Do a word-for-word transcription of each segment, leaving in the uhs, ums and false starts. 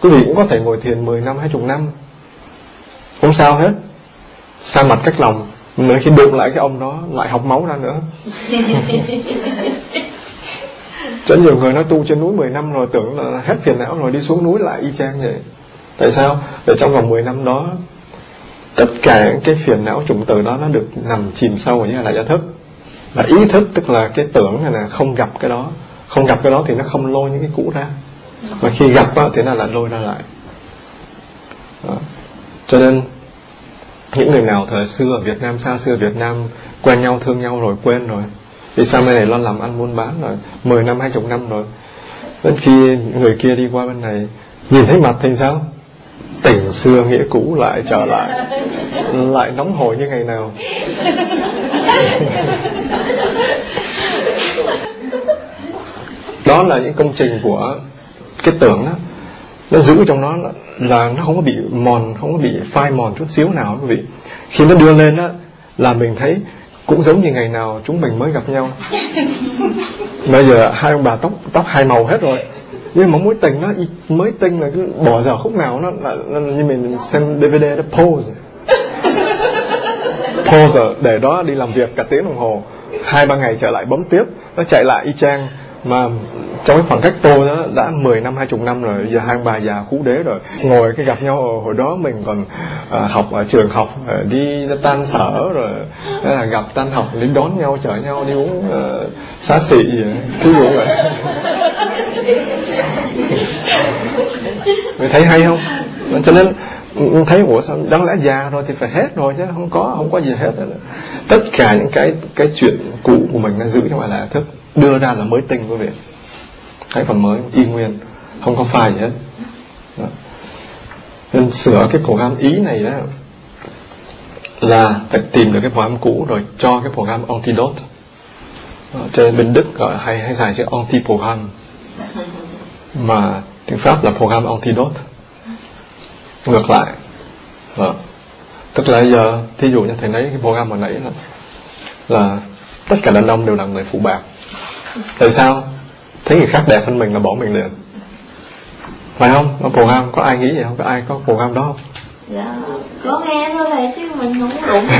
Quý vị cũng có thể ngồi thiền mười năm, hai mươi năm, không sao hết. Xa mặt cách lòng, nữa khi đụng lại cái ông đó lại học máu ra nữa. Rất nhiều người nói tu trên núi mười năm rồi tưởng là hết phiền não rồi, đi xuống núi lại y chang vậy. Tại sao? Để trong vòng mười năm đó tất cả cái phiền não chủng tử đó nó được nằm chìm sâu ở những đại gia thức. Và ý thức tức là cái tưởng này là không gặp cái đó, không gặp cái đó thì nó không lôi những cái cũ ra, và khi gặp đó, thì nó lại lôi ra lại đó. Cho nên những người nào thời xưa ở Việt Nam, xa xưa Việt Nam quen nhau, thương nhau rồi quên rồi, đi sang bên này lo làm ăn buôn bán rồi mười năm, hai chục năm rồi, đến khi người kia đi qua bên này nhìn thấy mặt thì sao? Tình xưa nghĩa cũ lại trở lại, lại nóng hổi như ngày nào. Đó là những công trình của cái tưởng đó. Nó giữ trong nó là nó không có bị mòn, không có bị phai mòn chút xíu nào quý vị. Khi nó đưa lên đó là mình thấy cũng giống như ngày nào chúng mình mới gặp nhau. Bây giờ hai ông bà tóc tóc hai màu hết rồi, nhưng mà mối tình nó mới tinh là cứ bỏ dở khúc nào nó là, là như mình xem đê vê đê đó, pose pose để đó đi làm việc cả tiếng đồng hồ, hai ba ngày trở lại bấm tiếp, nó chạy lại y chang. Mà trong cái khoảng cách tô đó đã mười năm, hai chục năm rồi, giờ hai ông bà già khú đế rồi, ngồi cái gặp nhau ở hồi đó mình còn à, học ở trường học, à, đi tan sở rồi à, gặp tan học đến đón nhau, chở nhau đi uống à, xá xị ví dụ vậy. Người thấy hay không? Cho nên thấy ủa sao đáng lẽ già rồi thì phải hết rồi chứ không có không có gì hết. Tất cả những cái cái chuyện cũ của mình nó giữ trong bài đại thức, đưa ra là mới tinh quý vị, cái phần mới y nguyên, không có phai gì hết. Đó. Nên sửa cái program ý này đó là phải tìm được cái program cũ rồi cho cái program antidote. Đó. Cho nên bên Đức gọi hay hay xài chữ anti-program, mà tiếng Pháp là program antidote, ngược lại. Đó. Tức là giờ thí dụ như thầy lấy cái program hồi nãy là, là tất cả đàn ông đều là người phụ bạc. Tại sao? Thấy người khác đẹp hơn mình là bỏ mình liền, phải không? Có program, có ai nghĩ vậy không? Có ai có program đó không? Dạ, có nghe thôi thầy, chứ mình không có đụng.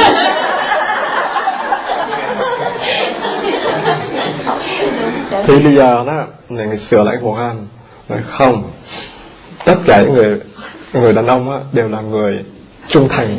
Thì bây giờ đó mình sửa lại program rồi không, tất cả những người người đàn ông á, đều là người trung thành.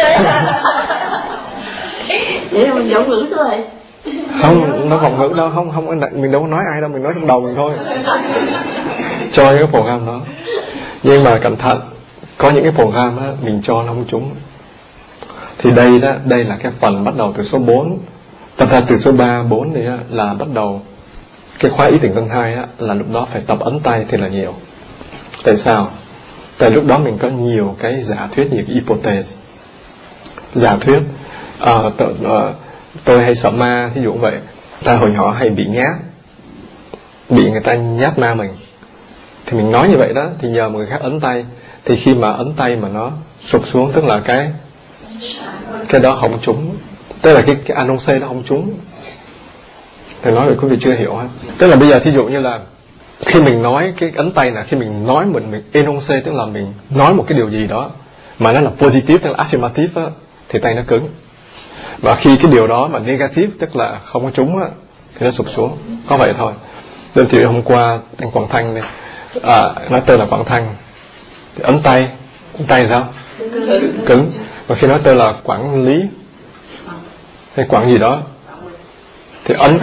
Vậy là mình giọng ngữ số rồi. Không, nó vọng ngữ đâu, không không mình đâu có nói ai đâu, mình nói trong đầu mình thôi. Cho cái program đó. Nhưng mà cẩn thận, có những cái program á mình cho nó không trúng. Thì đây đó, đây là cái phần bắt đầu từ số bốn. Tập ra từ số ba, bốn này á, là bắt đầu cái khóa ý tưởng tầng hai á, là lúc đó phải tập ấn tay thì là nhiều. Tại sao? Tại lúc đó mình có nhiều cái giả thuyết, nhiều cái hypothesis. Giả thuyết à, tự, à, tôi hay sợ ma, thí dụ vậy. Ta hồi nhỏ hay bị nhát, bị người ta nhát ma mình, thì mình nói như vậy đó, thì nhờ một người khác ấn tay, thì khi mà ấn tay mà nó sụp xuống, tức là cái cái đó không trúng, tức là cái, cái annonce đó không trúng. Thì nói vậy quý vị chưa hiểu hết. Tức là bây giờ thí dụ như là khi mình nói cái ấn tay là khi mình nói mình mình enonce, tức là mình nói một cái điều gì đó mà nó là positive, tức là affirmative á, thì tay nó cứng. Và khi cái điều đó mà negative, tức là không có trúng á, thì nó sụp xuống. Có vậy thôi. Nên thì hôm qua anh Quảng Thanh này, à, nói tên là Quảng Thanh, thì ấn tay, ấn tay sao? Cứng. Và khi nói tên là Quảng Lý hay Quảng gì đó, thì ấn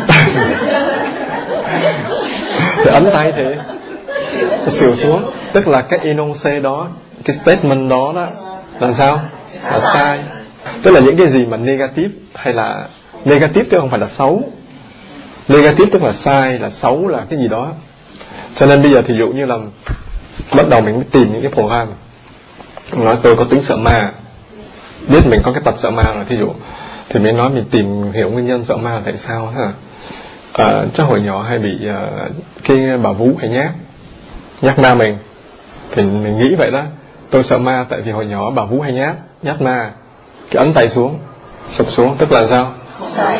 thì ấn tay thì xìu xuống. Tức là cái enonce đó, cái statement đó đó là sao? Là sai. Tức là những cái gì mà negative, hay là negative chứ không phải là xấu. Negative tức là sai, là xấu, là cái gì đó. Cho nên bây giờ thì dụ như là bắt đầu mình mới tìm những cái program, nói tôi có tính sợ ma, biết mình có cái tật sợ ma rồi thí dụ, thì mới nói mình tìm hiểu nguyên nhân sợ ma là tại sao ha. À, chắc hồi nhỏ hay bị uh, cái bà vú hay nhát nhát ma mình, thì mình nghĩ vậy đó, tôi sợ ma tại vì hồi nhỏ bà vú hay nhát nhát ma, cái ấn tay xuống sụp xuống, tức là sao?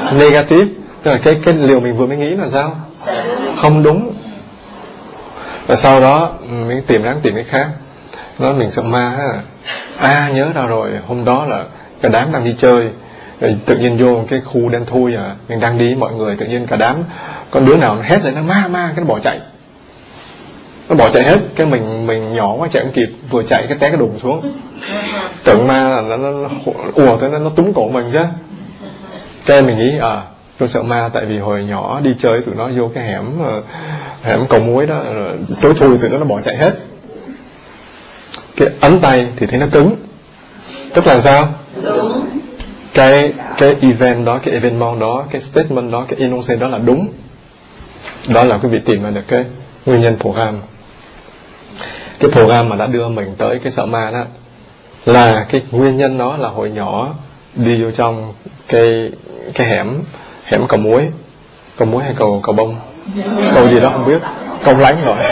Negative. Tức là cái cái điều mình vừa mới nghĩ là sao? Không đúng. Và sau đó mình tìm ráng tìm cái khác. Nói mình sợ ma ha. À nhớ ra rồi, hôm đó là cả đám đang đi chơi, tự nhiên vô cái khu đen thui à, mình đang đi mọi người, tự nhiên cả đám con đứa nào nó hét lên nó ma ma, cái nó bỏ chạy, nó bỏ chạy hết. Cái mình mình nhỏ quá chạy không kịp, vừa chạy cái té cái đùng xuống, tưởng ma là nó, nó, nó ùa tới nó, nó túm cổ mình chứ. Cái mình nghĩ à tôi sợ ma tại vì hồi nhỏ đi chơi tụi nó vô cái hẻm hẻm cầu muối đó, tối thui tụi nó nó bỏ chạy hết. Cái ấn tay thì thấy nó cứng, tức là sao? Đúng. Cái cái event đó, cái evenement đó, cái statement đó, cái innocent đó là đúng. Đó là quý vị tìm ra được cái nguyên nhân program. Cái program mà đã đưa mình tới cái sợ ma đó là cái nguyên nhân đó là hồi nhỏ đi vô trong cái cái hẻm hẻm cầu muối, cầu muối hay cầu cầu bông, cầu gì đó không biết, cầu lánh rồi.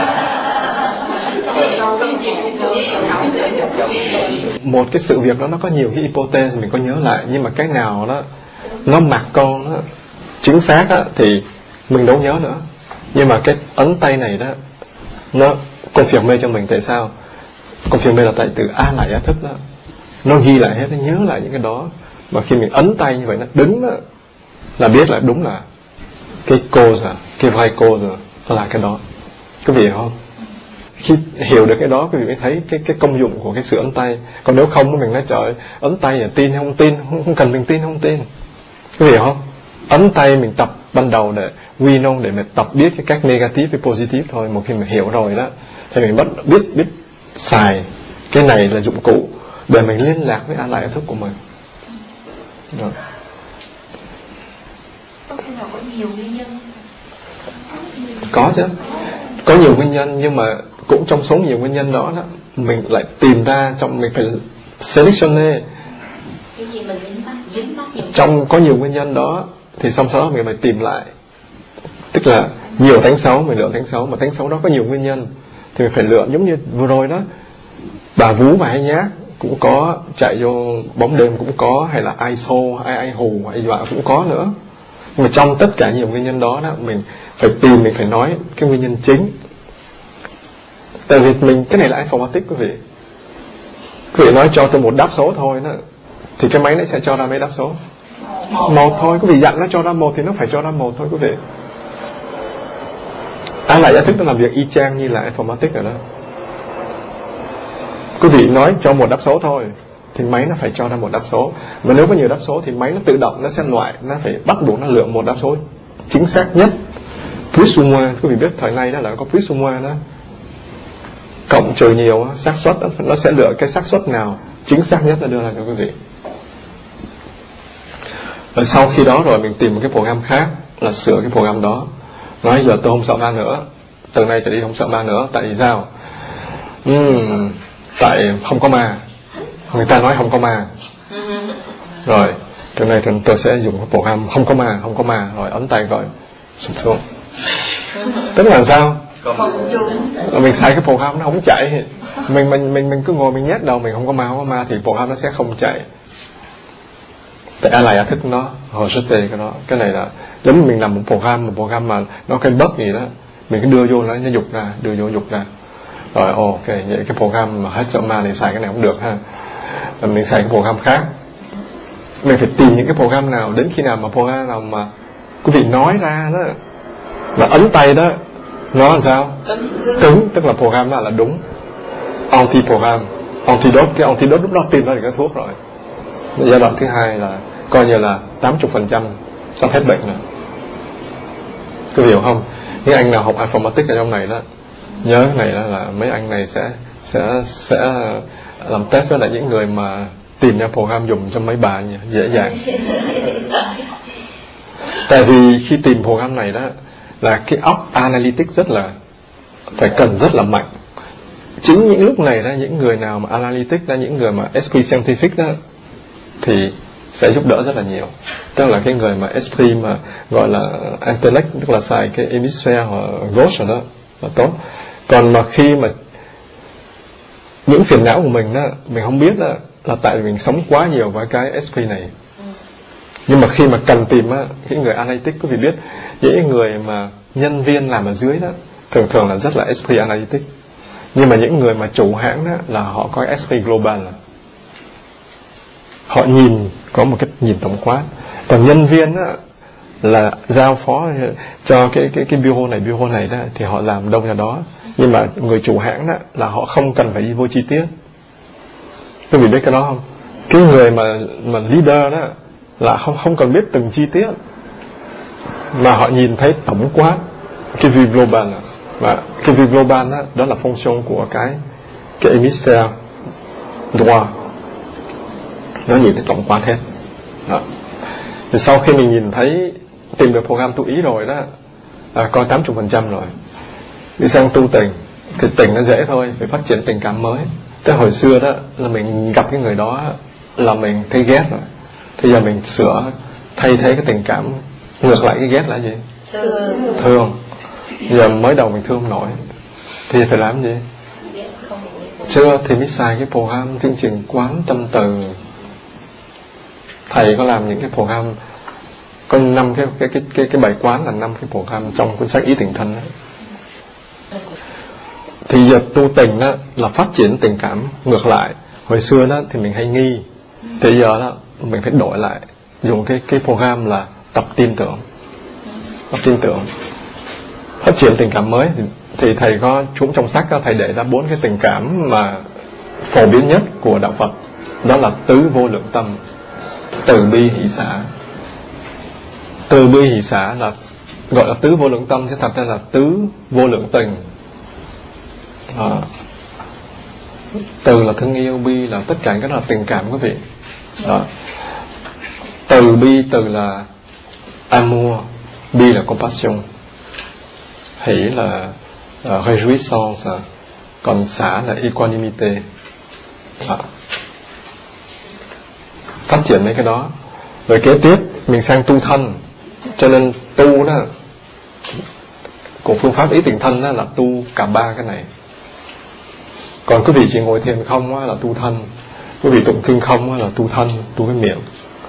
Một cái sự việc đó nó có nhiều cái hypothesis mình có nhớ lại, nhưng mà cái nào đó nó mặc con đó, chính xác đó, thì mình đâu nhớ nữa. Nhưng mà cái ấn tay này đó nó confirm cho mình. Tại sao confirm là tại từ A lại A thức đó, nó ghi lại hết, nó nhớ lại những cái đó. Mà khi mình ấn tay như vậy nó đứng đó, là biết là đúng là cái cause, cái vai cause là cái đó. Quý vị hiểu không? Khi hiểu được cái đó quý vị mới thấy cái cái công dụng của cái sự ấn tay. Còn nếu không mình nói trời ấn tay là tin hay không tin, không, không cần mình tin không tin. Quý vị hiểu không? Ấn tay mình tập ban đầu để we know, để mình tập biết cái cách negative với positive thôi. Một khi mình hiểu rồi đó thì mình bắt biết biết xài cái này là dụng cụ để mình liên lạc với A lại thức của mình. Đó. Có khi nào có nhiều nguyên nhân? Có chứ, có nhiều nguyên nhân, nhưng mà cũng trong số nhiều nguyên nhân đó, đó mình lại tìm ra, trong mình phải selectione. Cái gì mình dính mắc, dính mắc nhiều. Trong có nhiều nguyên nhân đó thì xong sau đó mình phải tìm lại, tức là nhiều tánh xấu mình lựa tánh xấu, mà tánh xấu đó có nhiều nguyên nhân thì mình phải lựa. Giống như vừa rồi đó, bà vú và hay nhát cũng có, chạy vô bóng đêm cũng có, hay là ai xô, ai ai hù, ai dọa cũng có nữa. Nhưng mà trong tất cả nhiều nguyên nhân đó, đó mình phải tìm, mình phải nói cái nguyên nhân chính. Tại vì mình, cái này là informatic quý vị. Quý vị nói cho tôi một đáp số thôi đó, thì cái máy nó sẽ cho ra mấy đáp số? Một thôi. Quý vị dặn nó cho ra một thì nó phải cho ra một thôi quý vị. Ai lại giải thích nó làm việc y chang như là informatic rồi đó. Quý vị nói cho một đáp số thôi thì máy nó phải cho ra một đáp số. Và nếu có nhiều đáp số thì máy nó tự động nó sẽ loại, nó phải bắt buộc nó lựa một đáp số chính xác nhất. Plus ou moins, quý vị biết thời nay đó là có plus ou moins đó, cộng trừ nhiều xác suất, nó sẽ lựa cái xác suất nào chính xác nhất là đưa ra cho quý vị. Và sau khi đó rồi mình tìm một cái program khác là sửa cái program đó. Nói giờ tôi không sợ ma nữa, từ nay trở đi không sợ ma nữa. Tại vì sao? uhm, Tại không có ma. Người ta nói không có ma, rồi từ nay tôi sẽ dùng cái program không có ma, không có ma, rồi ấn tay gọi sụp xuống. Tức là sao? Mình xài cái program nó không chạy. Mình mình mình mình cứ ngồi mình nhét đầu mình không có ma, không có ma thì program nó sẽ không chạy. Tại A lại A thức nó hồi rất tệ cái đó. Cái này là giống như mình làm một program, một program mà nó cái bug gì đó, mình cứ đưa vô nó nó dục ra, đưa vô dục ra. Rồi ok, vậy cái program mà hết sợ ma này xài cái này không được ha. Rồi mình xài cái program khác. Mình phải tìm những cái program nào, đến khi nào mà program nào mà quý vị nói ra đó, mà ấn tay đó, nó là sao? Cứng, tức là program đó là đúng. Anti-program, antidote, cái antidote lúc đó tìm ra được cái thuốc rồi. Giai đoạn thứ hai là coi như là tám mươi phần trăm sắp hết bệnh rồi. Quý vị hiểu không? Những anh nào học informatics ở trong này đó, nhớ cái này đó là mấy anh này sẽ sẽ sẽ làm test với lại những người mà tìm ra program dùng cho mấy bà nhỉ, dễ dàng. Tại vì khi tìm program này đó là cái óc analytics rất là phải cần rất là mạnh. Chính những lúc này đó, những người nào mà analytics đó, những người mà esprit scientific đó thì sẽ giúp đỡ rất là nhiều. Tức là cái người mà esprit mà gọi là intellect, tức là xài cái hemisphere gauche đó là tốt. Còn mà khi mà những phiền não của mình đó, mình không biết đó, là tại vì mình sống quá nhiều với cái esprit này. Nhưng mà khi mà cần tìm á, cái người analytic, quý vị biết những người mà nhân viên làm ở dưới đó, thường thường là rất là ét pê analytic. Nhưng mà những người mà chủ hãng đó là họ có ét pê global, là họ nhìn có một cái nhìn tổng quát. Còn nhân viên đó là giao phó cho cái cái cái bureau này bureau này đó thì họ làm đâu ra đó. Nhưng mà người chủ hãng đó là họ không cần phải đi vô chi tiết. Quý vị biết cái đó không? Cái người mà mà leader đó là không không cần biết từng chi tiết, mà họ nhìn thấy tổng quát, cái view global. Và cái view global đó, đó là function của cái cái hemisphere droit, nó nhìn thấy tổng quát hết đó. Thì sau khi mình nhìn thấy, tìm được program tu ý rồi đó, à, coi tám mươi phần trăm rồi, đi sang tu tình. Thì tình nó dễ thôi, phải phát triển tình cảm mới. Tới hồi xưa đó là mình gặp cái người đó là mình thấy ghét rồi, thì giờ mình sửa, thay thế cái tình cảm ngược lại cái ghét là gì? Thương. Thương. Giờ mới đầu mình thương không nổi thì phải làm gì? Chưa thì mới xài cái program chương trình quán tâm từ. Thầy có làm những cái program, có năm cái cái cái cái cái bài quán là năm cái program trong cuốn sách Ý Tình Thân đó. Thì giờ tu tình đó là phát triển tình cảm ngược lại. Hồi xưa đó thì mình hay nghi, thì giờ đó mình phải đổi lại, dùng cái cái program là tập tin tưởng. Tập tin tưởng phát triển tình cảm mới. Thì, thì thầy có chúng trong sách đó, thầy để ra bốn cái tình cảm mà phổ biến nhất của đạo Phật. Đó là tứ vô lượng tâm, từ bi hỷ xả. Từ bi hỷ xả là gọi là tứ vô lượng tâm, chứ thật ra là tứ vô lượng tình. Đó. Từ là thương yêu, bi là tất cả cái đó là tình cảm quý vị. Đó. Từ bi, từ là amour, bi là compassion, hỷ là uh, réjouissance, còn xả là equanimité. Đó. Phát triển mấy cái đó. Rồi kế tiếp mình sang tu thân. Cho nên tu đó, của phương pháp Ý Tình Thân đó là tu cả ba cái này. Còn quý vị chỉ ngồi thiền không á, là tu thân. Quý vị tụng kinh không á, là tu thân, tu cái miệng.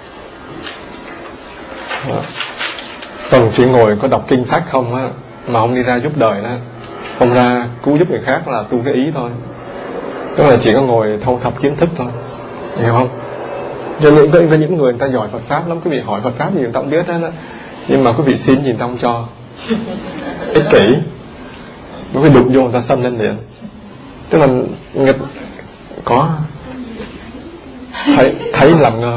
Đó. Còn chỉ ngồi có đọc kinh sách không á, mà không đi ra giúp đời đó, không ra cứu giúp người khác, là tu cái ý thôi. Tức là chỉ có ngồi thâu thập kiến thức thôi, hiểu không? Cho những có, có những người người ta giỏi Phật pháp lắm, quý vị hỏi Phật pháp gì người ta cũng biết đó, đó. Nhưng mà quý vị xin gì người ta không cho, ích kỷ, quý vị đụng vô người ta xâm lên liền. Tức là nghịch có thấy thấy làm ngơ.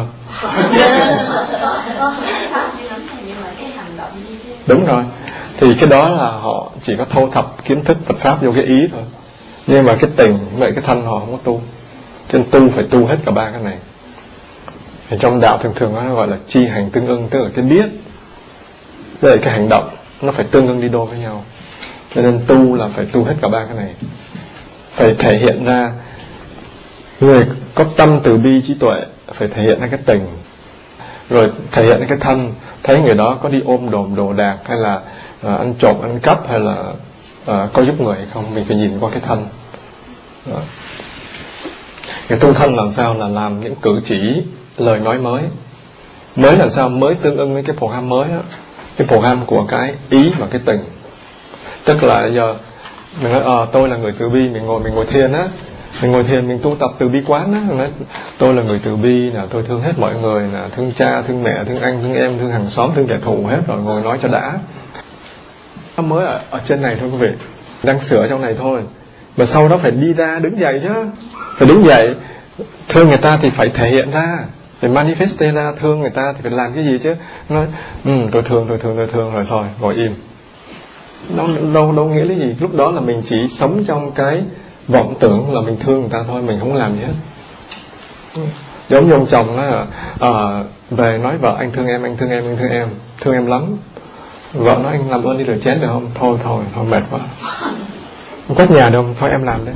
Đúng rồi. Thì cái đó là họ chỉ có thâu thập kiến thức Phật pháp vô cái ý thôi. Nhưng mà cái tình vậy cái thân họ không có tu. Cho nên tu phải tu hết cả ba cái này. Thì trong đạo thường thường nó gọi là chi hành tương ưng, tức là cái biết với cái hành động nó phải tương ưng đi đôi với nhau. Cho nên tu là phải tu hết cả ba cái này. Phải thể hiện ra người có tâm từ bi trí tuệ, phải thể hiện ra cái tình, rồi thể hiện ra cái thân. Thấy người đó có đi ôm đồm đồ đạc, hay là uh, ăn trộm, ăn cắp, hay là uh, có giúp người hay không, mình phải nhìn qua cái thân đó. Cái tu thân làm sao là làm những cử chỉ, lời nói mới. Mới làm sao mới tương ưng với cái program mới đó. Cái program của cái ý và cái tình. Tức là giờ mình nói ờ, tôi là người từ bi, mình ngồi mình ngồi thiền á, mình ngồi thiền mình tu tập từ bi quán á, nói tôi là người từ bi, là tôi thương hết mọi người, là thương cha, thương mẹ, thương anh, thương em, thương hàng xóm, thương kẻ thù hết rồi, ngồi nói cho đã. Nó mới ở, ở trên này thôi quý vị, đang sửa trong này thôi, mà sau đó phải đi ra đứng dậy chứ, phải đứng dậy. Thương người ta thì phải thể hiện ra, phải manifest ra. Thương người ta thì phải làm cái gì chứ. Nói ừ, tôi thương, tôi thương, tôi thương rồi thôi, ngồi im. Đâu, đâu, đâu nghĩa là gì. Lúc đó là mình chỉ sống trong cái vọng tưởng là mình thương người ta thôi, mình không làm gì hết. Giống như ông chồng đó, à, về nói vợ anh thương em, anh thương em, anh thương em, thương em lắm. Vợ nói anh làm ơn đi rửa chén được không? Thôi thôi, thôi mệt quá. Quét nhà đâu, thôi em làm đấy.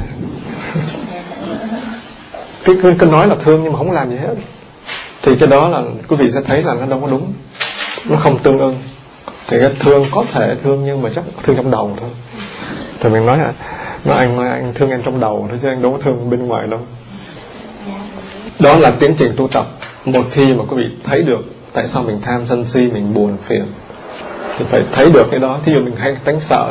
Cái cứ, cứ nói là thương nhưng mà không làm gì hết. Thì cái đó là quý vị sẽ thấy là nó đâu có đúng, nó không tương ưng. Thì cái thương có thể thương nhưng mà chắc thương trong đầu thôi. Thì mình nói là nói anh nói anh thương em trong đầu thôi chứ anh đâu có thương bên ngoài đâu. Đó là tiến trình tu tập. Một khi mà quý vị thấy được tại sao mình tham sân si, mình buồn phiền, thì phải thấy được cái đó. Thí dụ mình hay tánh sợ đi,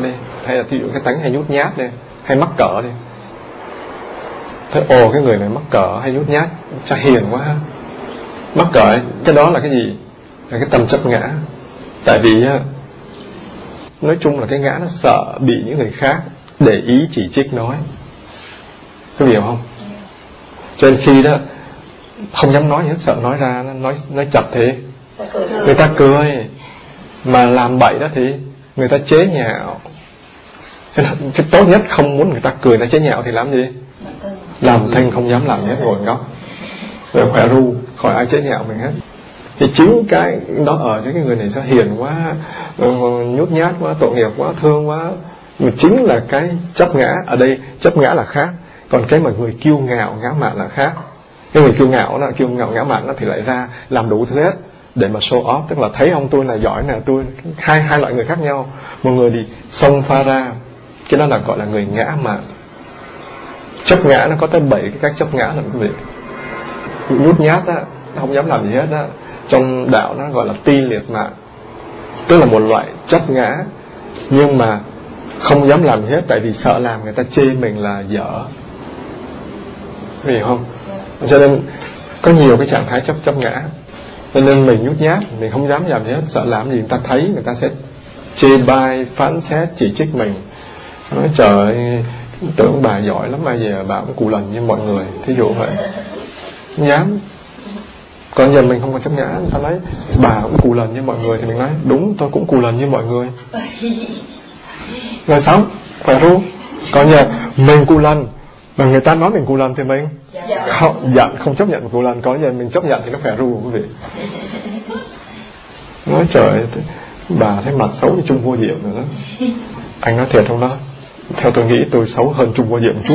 hay là thí dụ cái tánh hay nhút nhát đi, hay mắc cỡ đi, thế ồ cái người này mắc cỡ hay nhút nhát, cha hiền quá ha. Mắc cỡ cái đó là cái gì? Là cái tâm chấp ngã. Tại vì nói chung là cái ngã nó sợ bị những người khác để ý chỉ trích nói, có hiểu không? Cho nên khi đó không dám nói gì hết, sợ nói ra nói nói chập thì người ta cười, mà làm bậy đó thì người ta chế nhạo. Cái tốt nhất không muốn người ta cười, người ta chế nhạo thì làm gì? Làm thinh, không dám làm gì hết, ngồi ngóc rồi khỏe ru, khỏi ai chế nhạo mình hết. Thì chính cái đó ở cho cái người này sao hiền quá, nhút nhát quá, tội nghiệp quá, thương quá, mà chính là cái chấp ngã. Ở đây chấp ngã là khác, còn cái mà người kiêu ngạo ngã mạn là khác. Cái người kiêu ngạo nó kiêu ngạo ngã mạn nó thì lại ra làm đủ thứ hết để mà show off, tức là thấy ông tôi là giỏi nè, tôi hai hai loại người khác nhau. Một người thì xông pha ra, cái đó là gọi là người ngã mạn. Chấp ngã nó có tới bảy cái cách chấp ngã là quý vị. Nhút nhát á, nó không dám làm gì hết á, trong đạo nó gọi là ti liệt mạng, tức là một loại chấp ngã, nhưng mà không dám làm gì hết tại vì sợ làm người ta chê mình là dở, hiểu không? Cho nên có nhiều cái trạng thái chấp chấp ngã, cho nên mình nhút nhát, mình không dám làm gì hết, sợ làm gì người ta thấy người ta sẽ chê bai, phán xét, chỉ trích mình, nói trời ơi, tưởng bà giỏi lắm, bây giờ bà cũng cù lần như mọi người, thí dụ vậy. Không dám. Còn giờ mình không còn chấp ngã, người ta nói bà cũng cù lần như mọi người thì mình nói đúng, tôi cũng cù lần như mọi người, rồi sống khỏe ru. Còn giờ mình cù lần mà người ta nói mình cù lần thì mình không giận, không chấp nhận cù lần. Còn giờ mình chấp nhận thì nó khỏe ru quý vị. Nói trời, bà thấy mặt xấu như Trung Vô Diệm rồi đó. Anh nói thiệt không đó? Theo tôi nghĩ tôi xấu hơn Trung Vô Diệm một chút.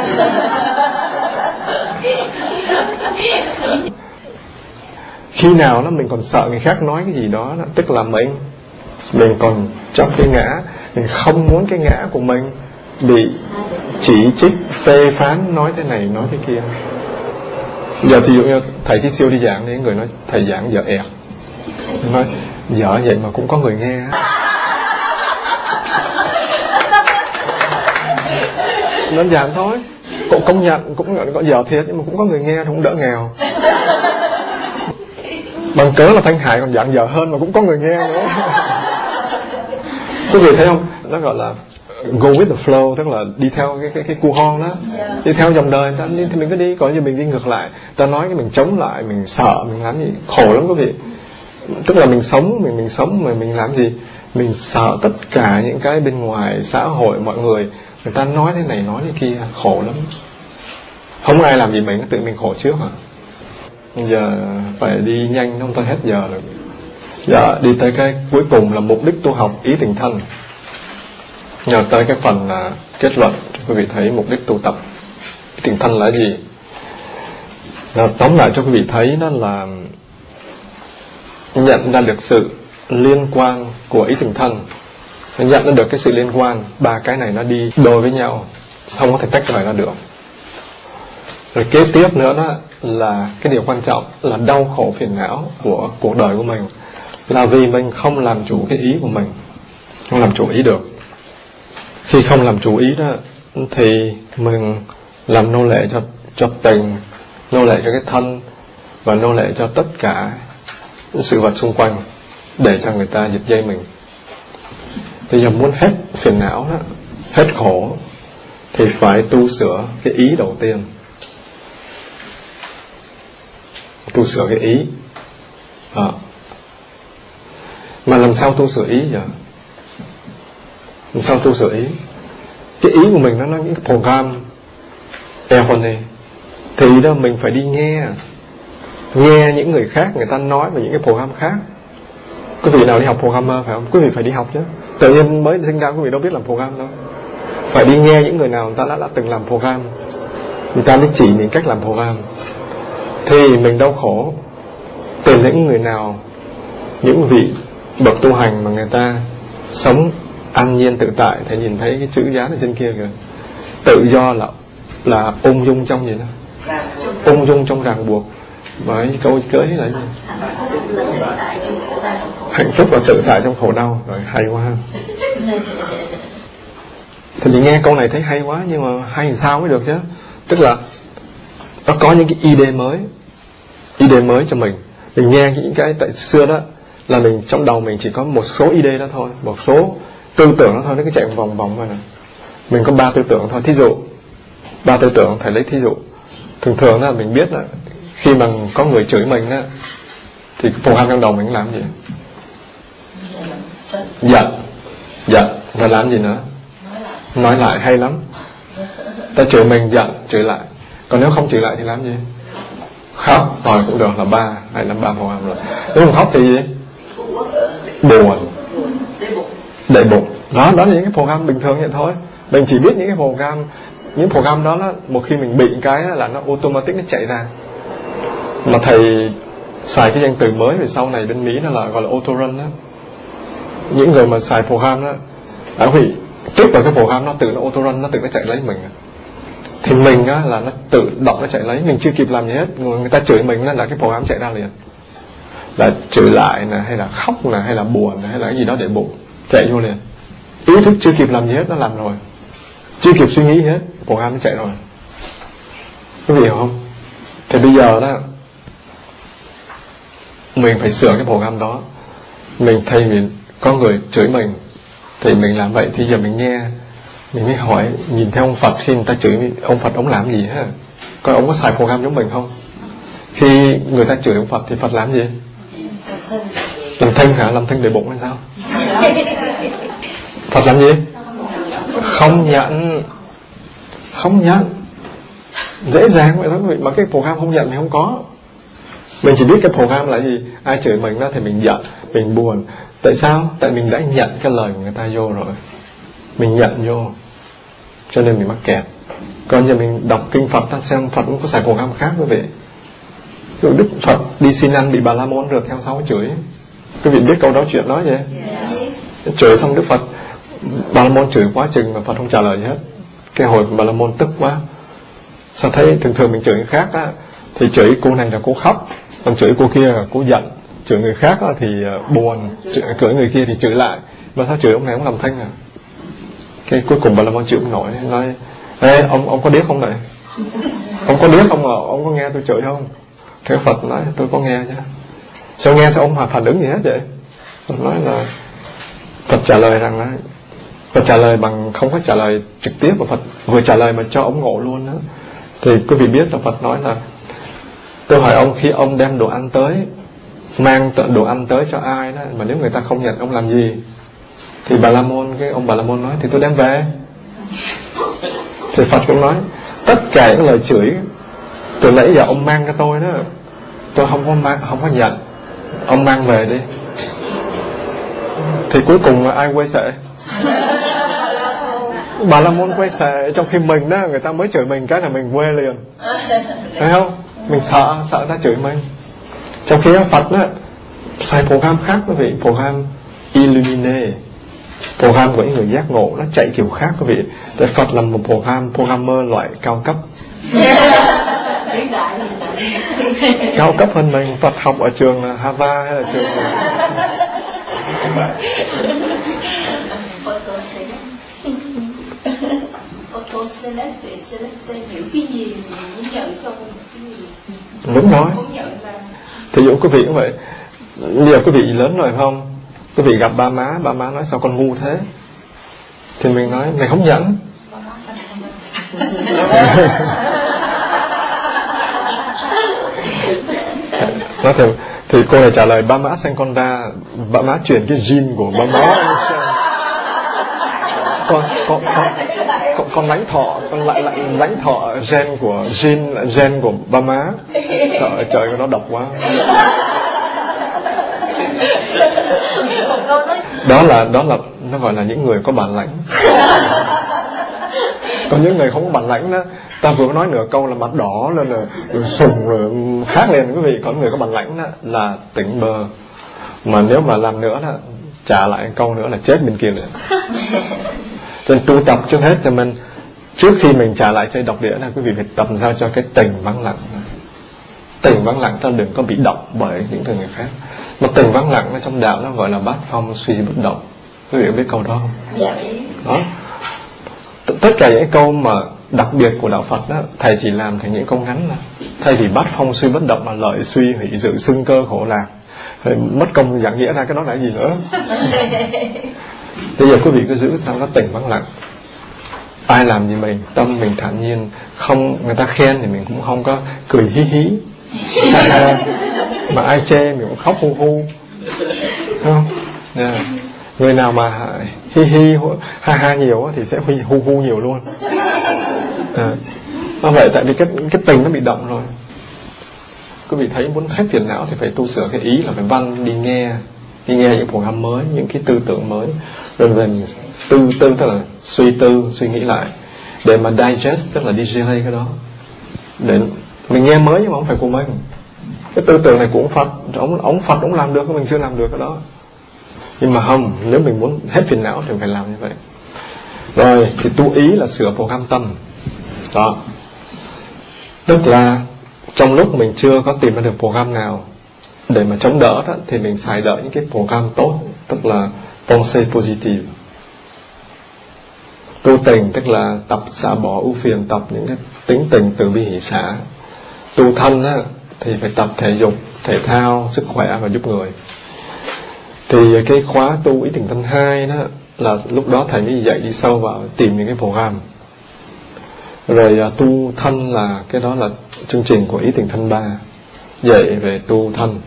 Khi nào đó mình còn sợ người khác nói cái gì đó, tức là mình mình còn trong cái ngã, mình không muốn cái ngã của mình bị chỉ trích, phê phán, nói thế này nói thế kia. Giờ ví dụ như thầy Chí Siêu đi giảng thì người nói thầy giảng dở ẹt, nói dở vậy mà cũng có người nghe. Đơn giản thôi, cũng công nhận cũng có dở thiệt nhưng mà cũng có người nghe, cũng đỡ nghèo. Bằng cớ là Thanh Hải còn dạng dở hơn mà cũng có người nghe nữa. Quý vị thấy không? Nó gọi là go with the flow, tức là đi theo cái cái cái cu hon đó, đi theo dòng đời. Ta thì mình cứ đi, còn như mình đi ngược lại, ta nói cái mình chống lại, mình sợ, mình làm gì khổ lắm quý vị. Tức là mình sống, mình mình sống mà mình làm gì? Mình sợ tất cả những cái bên ngoài xã hội, mọi người người ta nói thế này nói thế kia, khổ lắm. Không ai làm gì mình, tự mình khổ trước hả? Giờ phải đi nhanh, không thôi hết giờ rồi. Dạ, đi tới cái cuối cùng là mục đích tu học ý tình thân. Nhờ tới cái phần là kết luận, quý vị thấy mục đích tu tập ý tình thân là gì? Và tóm lại cho quý vị thấy đó là nhận ra được sự liên quan của ý tình thân, nhận ra được cái sự liên quan, ba cái này nó đi đôi với nhau, không có thể tách rời ra được. Rồi kế tiếp nữa đó là cái điều quan trọng là đau khổ phiền não của cuộc đời của mình là vì mình không làm chủ cái ý của mình, không làm chủ ý được. Khi không làm chủ ý đó thì mình làm nô lệ cho cho tình, nô lệ cho cái thân và nô lệ cho tất cả sự vật xung quanh để cho người ta giật dây mình. Bây giờ muốn hết phiền não đó, hết khổ thì phải tu sửa cái ý đầu tiên. Tu sửa cái ý à. Mà làm sao tu sửa ý vậy? Làm sao tu sửa ý? Cái ý của mình nó là những cái program errone, thì đó mình phải đi nghe nghe những người khác người ta nói về những cái program khác. Quý vị nào đi học programmer phải không? Quý vị phải đi học chứ, tự nhiên mới sinh ra quý vị đâu biết làm program đâu. Phải đi nghe những người nào người ta đã, đã từng làm program, người ta mới chỉ mình cách làm program. Thì mình đau khổ. Tìm những người nào, những vị bậc tu hành mà người ta sống an nhiên tự tại, thì nhìn thấy cái chữ dán ở trên kia kìa, tự do là là ung dung trong gì đó, ung dung trong ràng buộc. Với câu cưới là gì? Hạnh phúc và tự tại trong khổ đau. Rồi hay quá. Thì mình nghe câu này thấy hay quá, nhưng mà hay làm sao mới được chứ? Tức là nó có những cái idea mới, idea mới cho mình. Mình nghe những cái tại xưa đó là mình trong đầu mình chỉ có một số idea đó thôi, một số tư tưởng đó thôi, nó cứ chạy vòng vòng thôi này. Mình có ba tư tưởng thôi. Thí dụ ba tư tưởng, thầy lấy thí dụ. Thường thường là mình biết là khi mà có người chửi mình á, thì cái program trong đầu mình làm gì? Giận, giận và làm gì nữa? Nói lại. Hay lắm. Ta chửi mình giận, chửi lại. Còn nếu không chửi lại thì làm gì? Khóc. Rồi cũng được, là ba. Hay là ba program rồi. Nếu không khóc thì gì? Buồn, để bụng. Đó, đó là những cái program bình thường vậy thôi. Mình chỉ biết những cái program, những program đó là một khi mình bị cái là nó automatic nó chạy ra. Mà thầy xài cái danh từ mới về sau này bên Mỹ nó là gọi là auto run đó. Những người mà xài program đó, đã hủy trước vào cái program nó tự nó auto run, nó tự nó chạy lấy mình. Thì mình á là nó tự động nó chạy lấy, mình chưa kịp làm gì hết, người, người ta chửi mình là cái program chạy ra liền, là chửi lại nè, hay là khóc nè, hay là buồn nè, hay là cái gì đó để bụng, chạy vô liền. Ý thức chưa kịp làm gì hết nó làm rồi, chưa kịp suy nghĩ hết, program nó chạy rồi. Có hiểu không? Thì bây giờ đó mình phải sửa cái program đó. Mình thay vì có người chửi mình thì mình làm vậy, thì giờ mình nghe, mình mới hỏi, nhìn theo ông Phật, khi người ta chửi ông Phật ông làm gì hả? Coi ông có xài program giống mình không? Khi người ta chửi ông Phật thì Phật làm gì? Làm thinh hả? Làm thinh để bụng hay sao? Phật làm gì? Không nhận. Không nhận. Dễ dàng vậy thôi. Mà cái program không nhận thì không có. Mình chỉ biết cái program là gì. Ai chửi mình đó thì mình giận, mình buồn. Tại sao? Tại mình đã nhận cái lời của người ta vô rồi. Mình nhận vô, cho nên mình mắc kẹt. Còn giờ mình đọc kinh Phật ta xem Phật cũng có xài program khác quý vị. Rồi Đức Phật đi xin ăn bị Bà La Môn rượt theo sau chửi. Quý vị biết câu đó chuyện đó vậy? Yeah. Chửi xong Đức Phật, Bà La Môn chửi quá chừng mà Phật không trả lời gì hết. Cái hồi Bà La Môn tức quá. Sao thấy thường thường mình chửi người khác á, thì chửi cô này là cô khóc, còn chửi cô kia là cô giận. Chửi người khác á, thì buồn, chửi người kia thì chửi lại. Mà sao chửi ông này ông làm thanh à? Cái cuối cùng Bà La Môn chịu không nổi, nói: Ê, ông ông có điếc không này? Ông có điếc không à? Ông có nghe tôi chửi không? Cái Phật nói: tôi có nghe chứ. Sao nghe sao ông mà phản ứng gì hết vậy? Phật nói là Phật trả lời rằng đó, Phật trả lời bằng không có trả lời trực tiếp, mà Phật vừa trả lời mà cho ông ngộ luôn đó. Thì quý vị biết là Phật nói là: tôi hỏi ông, khi ông đem đồ ăn tới, mang đồ ăn tới cho ai đó, mà nếu người ta không nhận ông làm gì? Thì Bà La Môn, cái ông Bà La Môn nói: thì tôi đem về. Thì Phật cũng nói: tất cả những lời chửi từ nãy giờ ông mang cho tôi đó, tôi không có mang, không có nhận, ông mang về đi. Thì cuối cùng là ai quay xệ? Bà La Môn quay xệ, trong khi mình đó, người ta mới chửi mình cái là mình quê liền, thấy không? Mình sợ, sợ ta chửi mình. Trong khi Phật đó xài program khác quý vị, program Illumine, program của những người giác ngộ, nó chạy kiểu khác quý vị. Tại Phật là một program programmer loại cao cấp, cao cấp hơn mình. Phật học ở trường Harvard hay là trường đúng rồi. Thì dụ quý vị cũng vậy. Bây giờ quý vị lớn rồi không? Quý vị gặp ba má, ba má nói: sao con ngu thế? Thì mình nói: mày không nhận. Nói thì, thì cô này trả lời: ba má sinh con ra, ba má chuyển cái gene của ba má. Con con con con, con lãnh thọ, con lại lại lãnh thọ gen của gene, gen của ba má. Trời, trời nó độc quá. Đó là đó là nó gọi là những người có bản lãnh. Còn những người không có bản lãnh đó, ta vừa nói nửa câu là mặt đỏ lên, là rồi sùng rồi hát lên quý vị. Còn người có bản lãnh đó là tỉnh bơ, mà nếu mà làm nữa đó, trả lại câu nữa là chết bên kia rồi. Cho nên tu tập trước hết cho mình, trước khi mình trả lại chơi độc địa là quý vị phải tập sao cho cái tình vắng lặng. Tình vắng lặng ta đừng có bị động bởi những người khác. Mà tình vắng lặng ở trong đạo nó gọi là bát phong suy bất động. Quý vị biết câu đó không? Dạ. Đó. Tất cả những câu mà đặc biệt của đạo Phật đó, thầy chỉ làm thành những câu ngắn đó. Thay vì bắt phong suy bất động mà lợi suy hỷ dự xưng cơ khổ lạc, rồi mất công giảng nghĩa ra cái đó là gì nữa. Bây giờ quý vị cứ giữ sao nó tỉnh vắng lặng. Ai làm gì mình, tâm mình thản nhiên, không người ta khen thì mình cũng không có cười hí hí, mà ai chê mình cũng khóc hu hu, không? Yeah. Người nào mà hi hi ha ha nhiều thì sẽ hu hu nhiều luôn. À, nó vậy, tại vì cái cái tình nó bị động rồi. Quý vị thấy muốn hết phiền não thì phải tu sửa cái ý, là phải văn đi nghe, đi nghe những program mới, những cái tư tưởng mới, rồi mình tư tư tức là suy tư, suy nghĩ lại để mà digest, tức là digest cái đó. Để mình nghe mới nhưng mà không phải của mình. Cái tư tưởng này của ông Phật, ông ông Phật ông làm được, mình chưa làm được cái đó. Nhưng mà không, nếu mình muốn hết phiền não thì phải làm như vậy. Rồi thì tu ý là sửa program tâm. Đó. Tức là trong lúc mình chưa có tìm ra được program nào để mà chống đỡ đó, thì mình xài đỡ những cái program tốt, tức là pensée positive. Tu tình tức là tập xả bỏ ưu phiền, tập những cái tính tình từ bi hỷ xả. Tu thân á, thì phải tập thể dục, thể thao, sức khỏe và giúp người. Thì cái khóa tu ý tình thân hai đó là lúc đó thầy mới dạy đi sâu vào tìm những cái program. Rồi tu thân là cái đó là chương trình của ý tình thân ba, dạy về tu thân.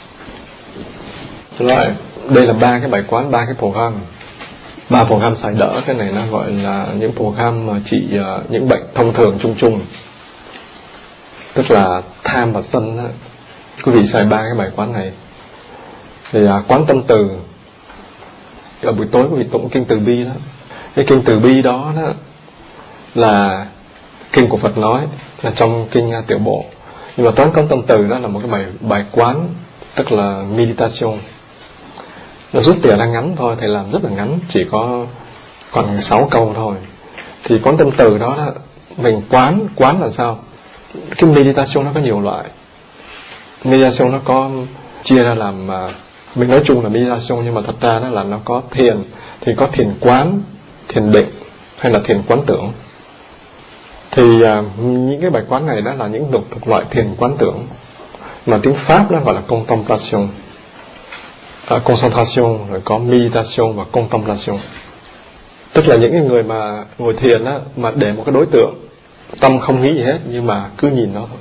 Rồi đây là ba cái bài quán, ba cái program. Ba program xài đỡ, cái này nó gọi là những program mà trị uh, những bệnh thông thường chung chung. Tức là tham và sân á. Quý vị xài ba cái bài quán này. Thì uh, quán tâm từ, ở buổi tối quý vị tụng kinh từ bi đó. Cái kinh từ bi đó, đó là kinh của Phật nói, là trong kinh uh, tiểu bộ. Nhưng mà toán quán tâm từ đó là một cái bài bài quán, tức là meditation. Nó rút tỉa ra ngắn thôi, thầy làm rất là ngắn, chỉ có khoảng sáu câu thôi. Thì quán tâm từ đó, đó mình quán, quán là sao? Cái meditation nó có nhiều loại. Meditation nó có chia ra làm, mình nói chung là meditation, nhưng mà thật ra đó là nó có thiền, thì có thiền quán, thiền định hay là thiền quán tưởng. Thì uh, những cái bài quán này đó là những thuộc thuộc loại thiền quán tưởng, mà tiếng Pháp nó gọi là contemplation. À, concentration, rồi có meditation và contemplation. Tức là những cái người mà ngồi thiền á, mà để một cái đối tượng, tâm không nghĩ gì hết, nhưng mà cứ nhìn nó thôi.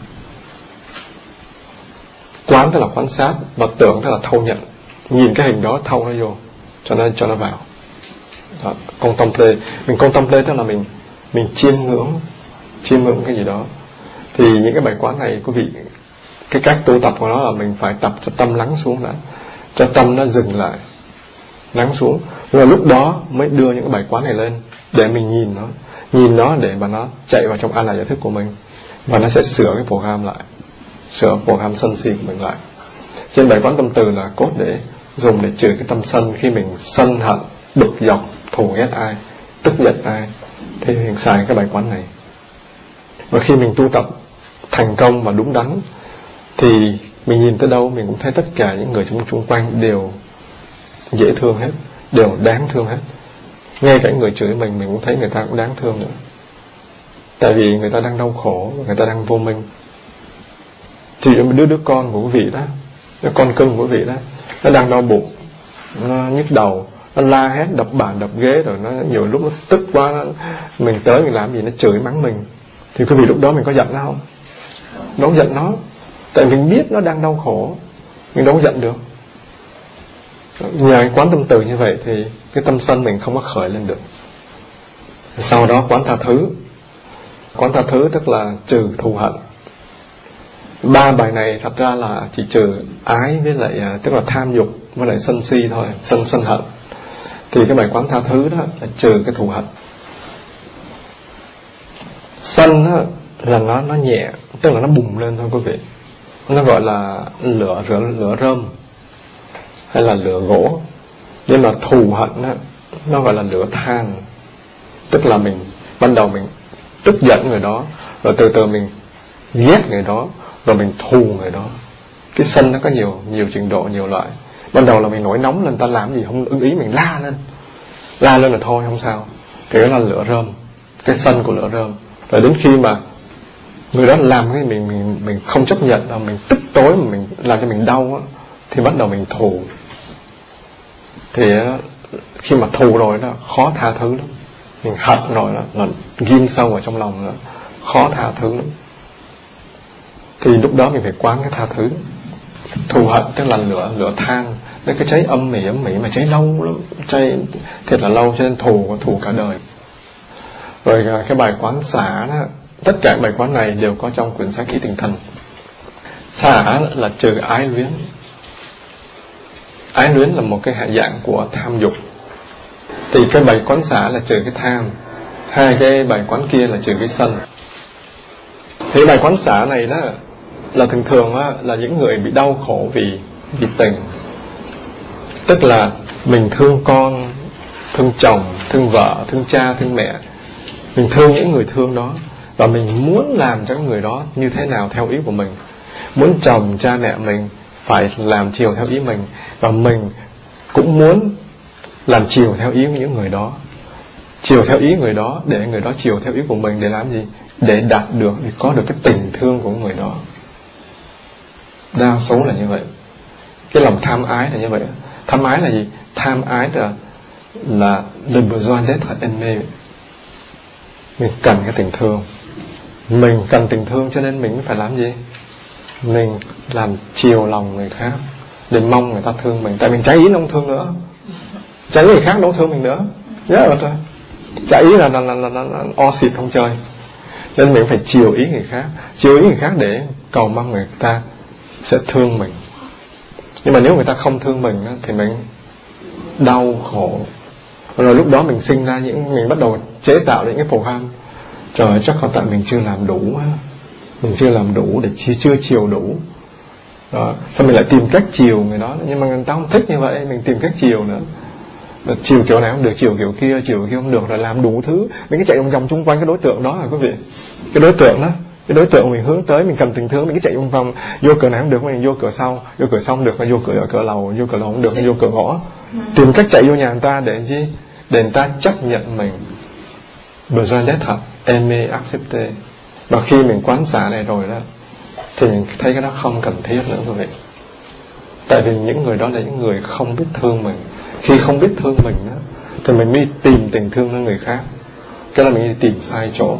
Quán tức là quan sát, và tưởng tức là thâu nhận, nhìn cái hình đó thâu nó vô, cho nó cho nó vào. Đó, contemplate, mình contemplate tức là mình mình chiêm ngưỡng, chiêm ngưỡng cái gì đó. Thì những cái bài quán này, quý vị, cái cách tu tập của nó là mình phải tập cho tâm lắng xuống đã, cho tâm nó dừng lại, lắng xuống, rồi lúc đó mới đưa những cái bài quán này lên để mình nhìn nó, nhìn nó để mà nó chạy vào trong an lạc giải thức của mình, và nó sẽ sửa cái program lại, sửa program sân si của mình lại. Trên bài quán tâm từ là cốt để dùng để trừ cái tâm sân. Khi mình sân hận, bực dọc, thù ghét ai, tức giận ai, thì mình xài cái bài quán này. Và khi mình tu tập thành công và đúng đắn, thì mình nhìn tới đâu mình cũng thấy tất cả những người trong xung quanh đều dễ thương hết, đều đáng thương hết. Ngay cả người chửi mình, mình cũng thấy người ta cũng đáng thương nữa. Tại vì người ta đang đau khổ, người ta đang vô minh. Chỉ một đứa đứa con của quý vị đó, đứa con cưng của quý vị đó, nó đang đau bụng, nó nhức đầu, nó la hét, đập bàn, đập ghế, rồi nó nhiều lúc nó tức quá, nó, mình tới mình làm gì nó chửi mắng mình, thì quý vị lúc đó mình có giận nó không? Đâu có giận nó, tại mình biết nó đang đau khổ, mình đâu có giận được. Nhờ cái quán tâm từ như vậy thì cái tâm sân mình không có khởi lên được. Sau đó quán tha thứ. Quán tha thứ tức là trừ thù hận. Ba bài này thật ra là chỉ trừ ái với lại, tức là tham dục với lại sân si thôi, sân sân hận. Thì cái bài quán tha thứ đó là trừ cái thù hận. Sân đó là nó nó nhẹ, tức là nó bùng lên thôi quý vị. Nó gọi là lửa lửa, lửa rơm hay là lửa gỗ. Nhưng mà thù hận đó, nó gọi là lửa than. Tức là mình ban đầu mình tức giận người đó, rồi từ từ mình ghét người đó, rồi mình thù người đó. Cái sân nó có nhiều nhiều trình độ, nhiều loại. Ban đầu là mình nổi nóng lên, ta làm gì không ưng ý mình la lên, la lên là thôi không sao, thì đó là lửa rơm. cái sân của lửa rơm. Rồi đến khi mà người đó làm cái mình mình mình không chấp nhận, là mình tức tối, mà mình làm cho mình đau á, thì bắt đầu mình thù. Thì khi mà thù rồi đó, khó tha thứ lắm. Mình hận rồi đó, là ghim sâu ở trong lòng nữa, khó tha thứ lắm. Thì lúc đó mình phải quán cái tha thứ. Thù hận tức là lửa lửa than, nó cái cháy âm mỉ âm mỉ mà cháy lâu lắm, cháy thiệt là lâu, cho nên thù thù cả đời. Rồi cái bài quán xả đó, tất cả bài quán này đều có trong quyển sách Ý Tình Thân. Xả là trừ ái luyến. Ái luyến là một cái hạ dạng của tham dục. Thì cái bài quán xả là trừ cái tham, hai cái bài quán kia là trừ cái sân. Thì bài quán xả này đó là thường thường á, là những người bị đau khổ vì vì tình. Tức là mình thương con, thương chồng, thương vợ, thương cha, thương mẹ. Mình thương những người thương đó, và mình muốn làm cho người đó như thế nào theo ý của mình. Muốn chồng, cha mẹ mình phải làm chiều theo ý mình, và mình cũng muốn làm chiều theo ý của những người đó. Chiều theo ý người đó, để người đó chiều theo ý của mình, để làm gì? Để đạt được, để có được cái tình thương của người đó. Đa số là như vậy. Cái lòng tham ái là như vậy. Tham ái là gì? Tham ái là là le besoin d'être aimé. Mình cần cái tình thương. Mình cần tình thương cho nên mình phải làm gì? Mình làm chiều lòng người khác, để mong người ta thương mình. Tại mình trái ý nó không thương nữa, trái ý người khác đâu thương mình nữa. Nhớ rồi thôi. Trái ý là là, là, là, là, là o xịt không chơi. Nên mình phải chiều ý người khác, chiều ý người khác để cầu mong người ta sẽ thương mình. Nhưng mà nếu người ta không thương mình thì mình đau khổ. Rồi lúc đó mình sinh ra những, mình bắt đầu chế tạo những cái phù ham. Trời ơi, chắc là tại mình chưa làm đủ, mình chưa làm đủ để chưa, chưa chiều đủ đó. Xong mình lại tìm cách chiều người đó, nhưng mà người ta không thích như vậy, mình tìm cách chiều nữa. Chiều kiểu này không được, chiều kiểu kia, chiều kia không được, rồi làm đủ thứ. Mình cứ chạy vòng vòng xung quanh cái đối tượng đó, quý vị. Cái đối tượng đó, cái đối tượng mình hướng tới, mình cần tình thương, mình cứ chạy vòng vòng. Vô cửa này không được, mình vô cửa sau, vô cửa sau không được, mình vô cửa cửa lầu, vô cửa lầu không được, mình vô cửa ngõ. Tìm cách chạy vô nhà người ta để chi? Để người ta chấp nhận mình. Besoin d'être aimé, accepté. Và khi mình quán xả này rồi đó, thì mình thấy cái đó không cần thiết nữa quý vị. Tại vì những người đó là những người không biết thương mình. Khi không biết thương mình đó, thì mình mới tìm tình thương cho người khác. Cái là mình đi tìm sai chỗ.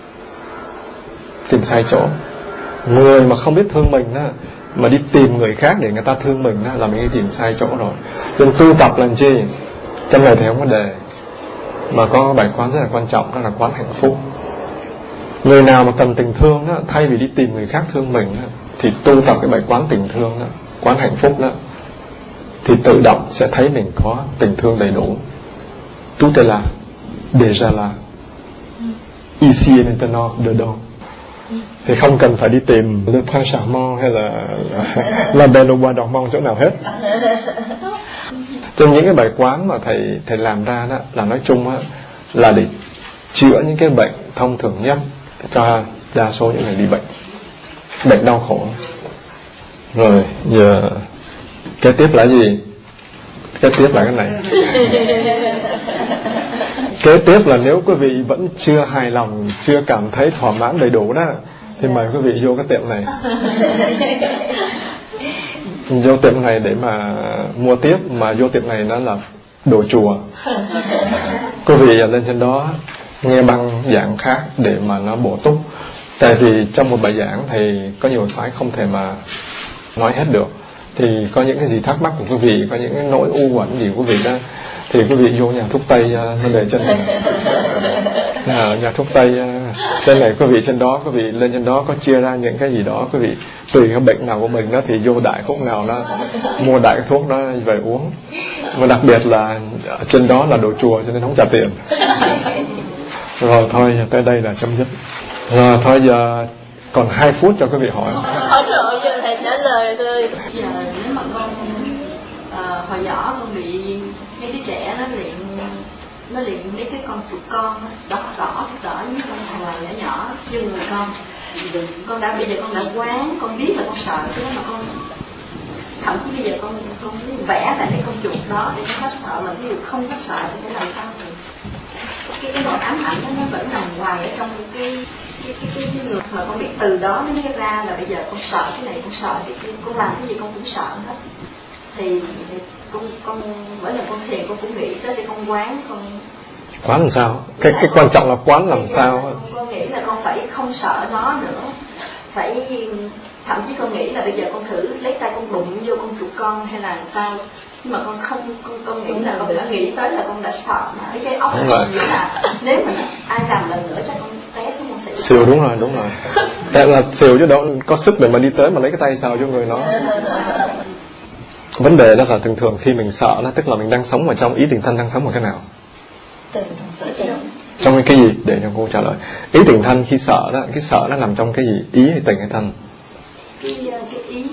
Tìm sai chỗ. Người mà không biết thương mình đó, mà đi tìm người khác để người ta thương mình đó, là mình đi tìm sai chỗ rồi. Nên tu tập làm chi? Trong này thì không có đề, mà có bài quán rất là quan trọng, đó là quán hạnh phúc. Người nào mà cần tình thương đó, thay vì đi tìm người khác thương mình đó, thì tu tập cái bài quán tình thương đó, quán hạnh phúc đó, thì tự động sẽ thấy mình có tình thương đầy đủ. Tout est là, déjà là, ici et maintenant, dedans. Thì không cần phải đi tìm Le Prince Charmant hay là La Belle au Bois Dormant chỗ nào hết. Trong những cái bài quán mà thầy thầy làm ra đó, là nói chung á, là để chữa những cái bệnh thông thường nhất cho đa số những người bị bệnh, bệnh đau khổ. Rồi giờ kế tiếp là gì? Kế tiếp là cái này. Kế tiếp là nếu quý vị vẫn chưa hài lòng, chưa cảm thấy thỏa mãn đầy đủ đó, thì mời quý vị vô cái tiệm này. Vô tiệm này để mà mua tiếp. Mà vô tiệm này nó là đồ chùa. Quý vị lên trên đó nghe băng giảng khác để mà nó bổ túc. Tại vì trong một bài giảng thì có nhiều cái không thể mà nói hết được. Thì có những cái gì thắc mắc của quý vị, có những cái nỗi u uẩn gì của quý vị đó, thì quý vị vô nhà thuốc Tây, nó để chân này. À, nhà thuốc Tây trên này quý vị trên đó, quý vị lên trên đó có chia ra những cái gì đó, quý vị tùy cái bệnh nào của mình đó thì vô đại khúc nào đó mua đại cái thuốc đó về uống. Mà đặc biệt là trên đó là đồ chùa cho nên không trả tiền. Rồi thôi tới đây là chấm dứt. Rồi thôi giờ còn hai phút cho quý vị hỏi. Hỏi rồi giờ thầy trả lời thôi. Giờ nếu mà con uh, hồi nhỏ con bị mấy đứa trẻ nó luyện nó luyện mấy cái con chuột con đỏ đỏ đỏ với con hoài nhỏ nhỏ như người con. Con đã bây giờ con đã quán, con biết là con sợ chứ mà con thậm chí bây giờ con con vẽ lại cái con chuột đó để con có sợ, mà ví dụ không có sợ thì phải làm sao thì cái cái nỗi ám ảnh đó nó vẫn nằm hoài ở trong cái cái cái cái, cái người mà con biết từ đó nó mới ra là bây giờ con sợ cái này, con sợ cái kia, con làm cái gì con cũng sợ hết. Thì, thì con con mỗi lần con thiền con cũng nghĩ tới để con quán, con quán làm sao, cái cái quan trọng là quán làm sao. Con, con nghĩ là con phải không sợ nó nữa, phải thậm chí con nghĩ là bây giờ con thử lấy tay con đụng vô con chuột con hay là sao, nhưng mà con không con, con nghĩ là con đã nghĩ tới là con đã sợ mà cái cái óc con nghĩ là nếu mà ai làm lần nữa chắc con té xuống con sẽ xìu. Đúng rồi, đúng rồi. Tại là xìu chứ đâu có sức để mà đi tới mà lấy cái tay sờ cho người nó. Vấn đề đó là thường thường khi mình sợ nó tức là mình đang sống ở trong ý tình thân, đang sống ở cái nào? Trong cái gì? Để cho cô trả lời. Ý tình thân khi sợ đó, cái sợ nó nằm trong cái gì? Ý hay tình hay thân? Cái, cái ý.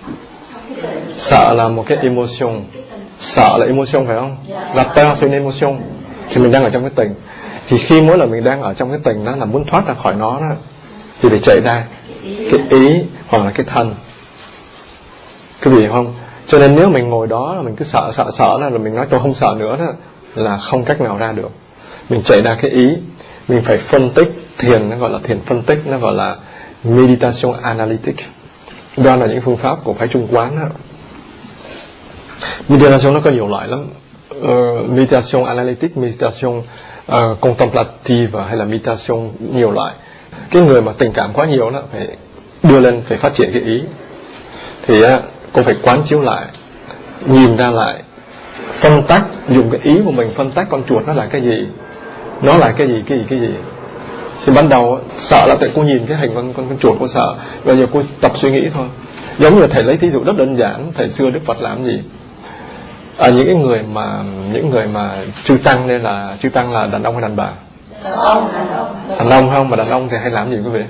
Sợ là một cái emotion. Sợ là emotion phải không? Là peur c'est une emotion. Thì mình đang ở trong cái tình. Thì khi mỗi lần mình đang ở trong cái tình đó là muốn thoát ra khỏi nó đó, thì phải chạy ra cái ý hoặc là cái thân. Quý vị hiểu không? Cho nên nếu mình ngồi đó là mình cứ sợ sợ sợ đó, rồi mình nói tôi không sợ nữa đó, là không cách nào ra được. Mình chạy ra cái ý, mình phải phân tích. Thiền nó gọi là thiền phân tích, nó gọi là meditation analytic. Đó là những phương pháp của phái Trung Quán đó. Meditation nó có nhiều loại lắm. uh, Meditation analytic, meditation uh, contemplative hay là meditation nhiều loại. Cái người mà tình cảm quá nhiều đó phải đưa lên, phải phát triển cái ý. Thì uh, cô phải quán chiếu lại, nhìn ra lại, phân tách, dùng cái ý của mình phân tách con chuột nó là cái gì, nó là cái gì, cái gì, cái gì. Thì ban đầu sợ là tại cô nhìn cái hình con, con, con chuột cô sợ. Bây giờ cô tập suy nghĩ thôi. Giống như thầy lấy thí dụ rất đơn giản. Thầy xưa Đức Phật làm gì? À, những cái người mà những người mà chư tăng, nên là chư tăng là đàn ông hay đàn bà? Đàn ông không? Mà đàn ông thì hay làm gì quý vị?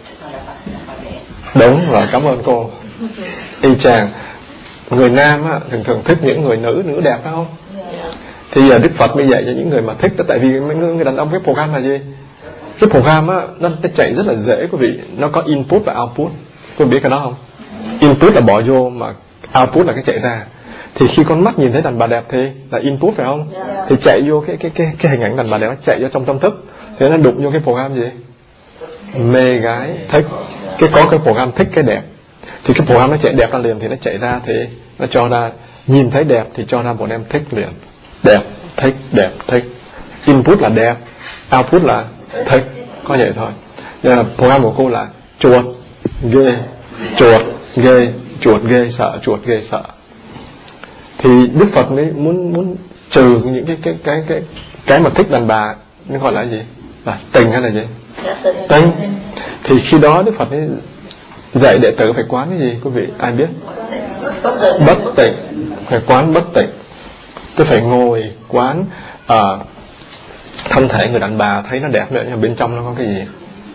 Đúng rồi, cảm ơn cô. Y chang. Người nam á, thường thường thích những người nữ, nữ đẹp phải không? Thì giờ Đức Phật mới dạy cho những người mà thích đó. Tại vì mấy người đàn ông cái program là gì? Cái program á, nó chạy rất là dễ quý vị. Nó có input và output. Quý vị biết cái đó không? Input là bỏ vô, mà output là cái chạy ra. Thì khi con mắt nhìn thấy đàn bà đẹp thì là input phải không? Thì chạy vô cái cái cái cái hình ảnh đàn bà đẹp, nó chạy vô trong tâm thức. Thế nó đụng vô cái program gì? Mê gái, thích. Cái có cái program thích cái đẹp. Thì cái program nó chạy đẹp ra liền, thì nó chạy ra thì nó cho ra, nhìn thấy đẹp thì cho ra một em thích liền. Đẹp, thích, đẹp, thích. Input là đẹp, output là thích. Có vậy thôi. Nhưng program của cô là chuột, ghê, chuột, ghê, chuột ghê, sợ, chuột ghê, sợ. Thì Đức Phật mới muốn muốn trừ những cái cái cái cái cái mà thích đàn bà, nó gọi là gì? Là tình hay là gì? Tình. Thì khi đó Đức Phật mới dạy đệ tử phải quán cái gì quý vị? Ai biết? Bất tịnh. Phải quán bất tịnh. Tôi phải ngồi quán uh, thân thể người đàn bà thấy nó đẹp nữa, nhưng mà bên trong nó có cái gì?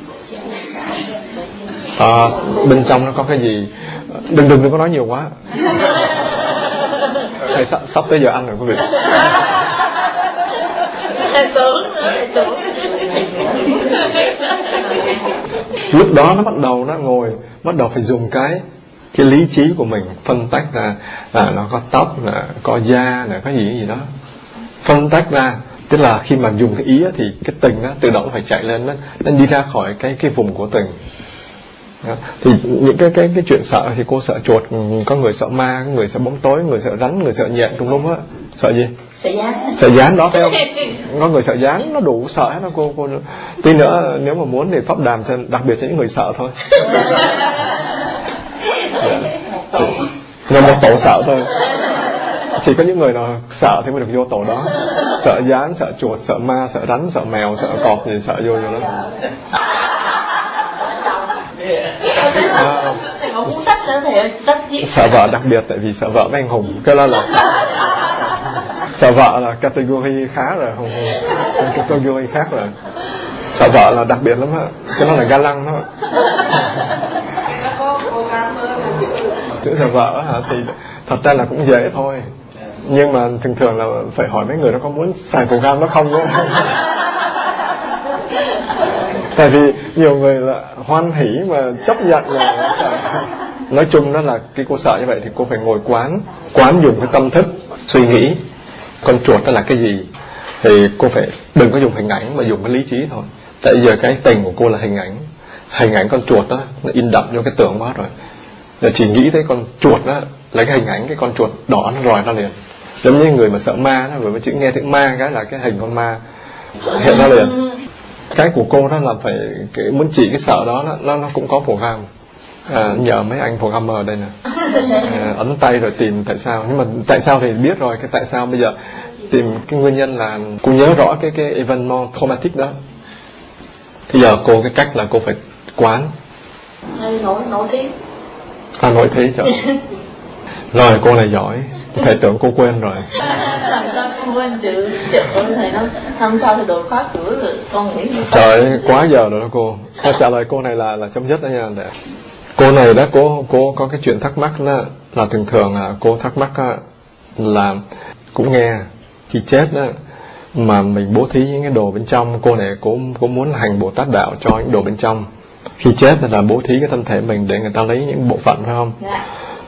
À, bên trong nó có cái gì? Đừng đừng đừng có nói nhiều quá. Thầy sắp, sắp tới giờ ăn rồi quý vị. Lúc đó nó bắt đầu nó ngồi, bắt đầu phải dùng cái cái lý trí của mình phân tách ra là nó có tóc, là có da, là có gì gì đó, phân tách ra. Tức là khi mà dùng cái ý á, thì cái tình nó tự động phải chạy lên, nó, nó đi ra khỏi cái cái vùng của tình. Đó. Thì những cái cái cái chuyện sợ thì cô sợ chuột, có người sợ ma, có người sợ bóng tối, người sợ rắn, người sợ nhện, đúng không á? Sợ gì? Sợ gián. Sợ gián đó phải không? Có người sợ gián, nó đủ sợ hết đó cô cô. Tí nữa nếu mà muốn thì pháp đàm cho đặc biệt cho những người sợ thôi. Là một tổ sợ thôi. Chỉ có những người nào sợ thì mới được vô tổ đó. Sợ gián, sợ chuột, sợ ma, sợ rắn, sợ mèo, sợ cọp gì sợ vô vô đó. À, sợ vợ đặc biệt, tại vì sợ vợ với anh Hùng. Cái đó là sợ vợ là category khá rồi, Hùng category khác rồi. Sợ vợ là đặc biệt lắm á. Cái đó là ga lăng đó. Chữ sợ vợ hả? Thì thật ra là cũng dễ thôi, nhưng mà thường thường là phải hỏi mấy người nó có muốn xài program đó không đó. Tại vì nhiều người là hoan hỉ mà chấp nhận là nói chung đó là cái cô sợ như vậy thì cô phải ngồi quán, quán dùng cái tâm thức suy nghĩ con chuột đó là cái gì, thì cô phải đừng có dùng hình ảnh mà dùng cái lý trí thôi. Tại giờ cái tình của cô là hình ảnh, hình ảnh con chuột đó nó in đậm vô cái tưởng quá rồi. Là chỉ nghĩ thấy con chuột đó, lấy cái hình ảnh cái con chuột đỏ nó lòi ra liền. Giống như người mà sợ ma đó, vừa chữ nghe tiếng ma cái là cái hình con ma hiện ra liền. Cái của cô đó là phải cái muốn chỉ cái sợ đó, nó nó cũng có program. À, nhờ mấy anh programmer ở đây nè, à, ấn tay rồi tìm tại sao. Nhưng mà tại sao thì biết rồi, cái tại sao bây giờ tìm cái nguyên nhân là cô nhớ rõ cái cái evenement traumatic đó. Bây giờ cô cái cách là cô phải quán. Nổi nổi tiếng. À nổi thế trời. Rồi cô này giỏi. Thầy tưởng cô quên rồi. Làm sao không quên chữ chữ thầy nó năm sau thì đổi khóa cửa rồi con nghĩ trời ơi, quá giờ rồi đó cô. Cô trả lời cô này là là chấm dứt đó nha. Để cô này đó, cô cô có cái chuyện thắc mắc đó là thường thường là cô thắc mắc đó, là cũng nghe khi chết đó mà mình bố thí những cái đồ bên trong. Cô này cô cô muốn hành Bồ Tát đạo cho những đồ bên trong. Khi chết là bố thí cái thân thể mình để người ta lấy những bộ phận, phải không? Dạ.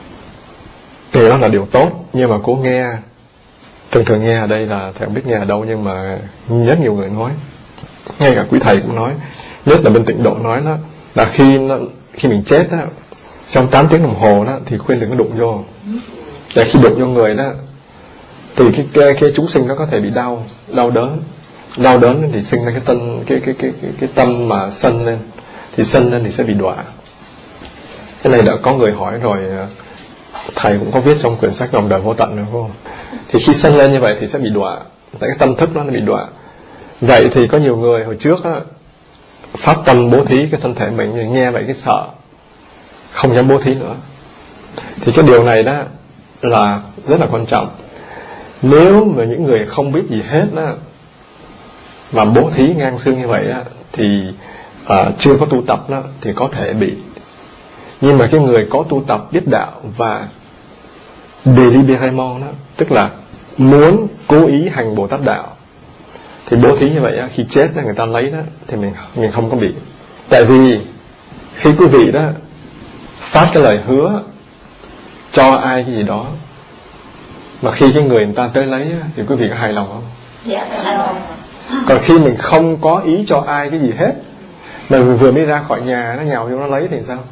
Thì đó là điều tốt. Nhưng mà cô nghe, thường thường nghe ở đây là thầy không biết nghe ở đâu, nhưng mà rất nhiều người nói, ngay cả quý thầy cũng nói, nhất là bên Tịnh Độ nói đó, là khi nó, khi mình chết đó, trong tám tiếng đồng hồ đó thì khuyên đừng có đụng vô. Để khi đụng vô người đó thì cái, cái, cái chúng sinh nó có thể bị đau, đau đớn, đau đớn thì sinh ra cái tâm, cái cái cái cái, cái tâm mà sân lên, thì sân lên thì sẽ bị đọa. Cái này đã có người hỏi rồi, thầy cũng có viết trong quyển sách Vòng Đời Vô Tận nữa không? Thì khi sân lên như vậy thì sẽ bị đọa, tại cái tâm thức nó bị đọa. Vậy thì có nhiều người hồi trước á, phát tâm bố thí cái thân thể mình, nghe vậy cái sợ, không dám bố thí nữa. Thì cái điều này đó là rất là quan trọng. Nếu mà những người không biết gì hết đó mà bố thí ngang xương như vậy đó, thì uh, chưa có tu tập đó thì có thể bị. Nhưng mà cái người có tu tập biết đạo và deliberément đó, tức là muốn cố ý hành Bồ Tát đạo, thì bố thí như vậy đó, khi chết đó, người ta lấy đó thì mình mình không có bị. Tại vì khi quý vị đó phát cái lời hứa cho ai cái gì đó, mà khi cái người người ta tới lấy thì quý vị có hài lòng không? Dạ, hài lòng. Còn khi mình không có ý cho ai cái gì hết, mà mình vừa mới ra khỏi nhà nó nhào vô nó lấy thì sao?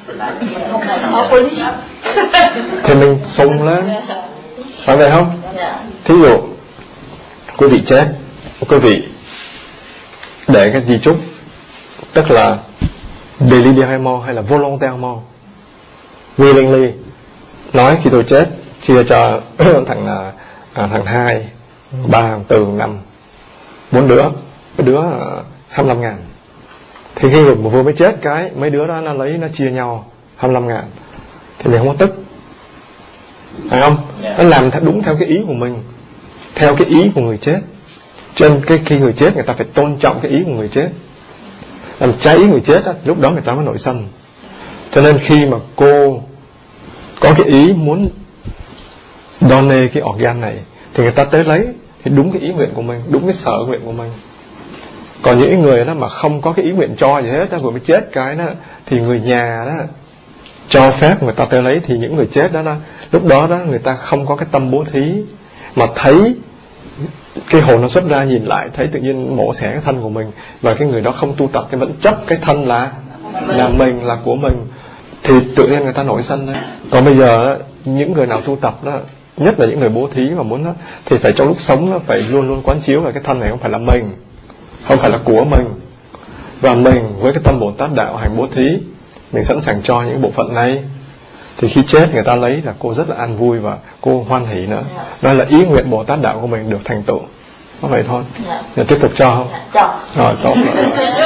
Thì mình sung lên, phải vậy không? Thí dụ quý vị chết, quý vị để cái di chúc, tức là deliberément hay là volontairement, willingly, nói khi tôi chết chia cho thằng à, thằng hai, ba, thằng tư, năm, bốn đứa, cái đứa hai mươi lăm ngàn. Thì khi mà vừa mới chết cái mấy đứa đó nó lấy nó chia nhau hai mươi lăm ngàn, thì mình không có tức, phải không? Nó làm theo, đúng theo cái ý của mình, theo cái ý của người chết. Cho nên cái khi người chết người ta phải tôn trọng cái ý của người chết, làm trái ý người chết đó, lúc đó người ta mới nổi sân. Cho nên khi mà cô có cái ý muốn donate cái organ này thì người ta tới lấy thì đúng cái ý nguyện của mình, đúng cái sở nguyện của mình. Còn những người đó mà không có cái ý nguyện cho gì hết đó, vừa mới chết cái đó thì người nhà đó cho phép người ta tới lấy, thì những người chết đó, đó lúc đó đó người ta không có cái tâm bố thí, mà thấy cái hồn nó xuất ra nhìn lại thấy tự nhiên mổ xẻ cái thân của mình, và cái người đó không tu tập thì vẫn chấp cái thân là là mình, là của mình, thì tự nhiên người ta nổi sân đấy. Còn bây giờ những người nào tu tập đó, nhất là những người bố thí mà muốn đó, thì phải trong lúc sống đó, phải luôn luôn quán chiếu là cái thân này không phải là mình, không phải là của mình, và mình với cái tâm Bồ Tát đạo hành bố thí, mình sẵn sàng cho những bộ phận này, thì khi chết người ta lấy là cô rất là an vui và cô hoan hỷ nữa. Đó là ý nguyện Bồ Tát đạo của mình được thành tựu. Có vậy thôi. Giờ tiếp tục cho không? Cho. Rồi tốt rồi.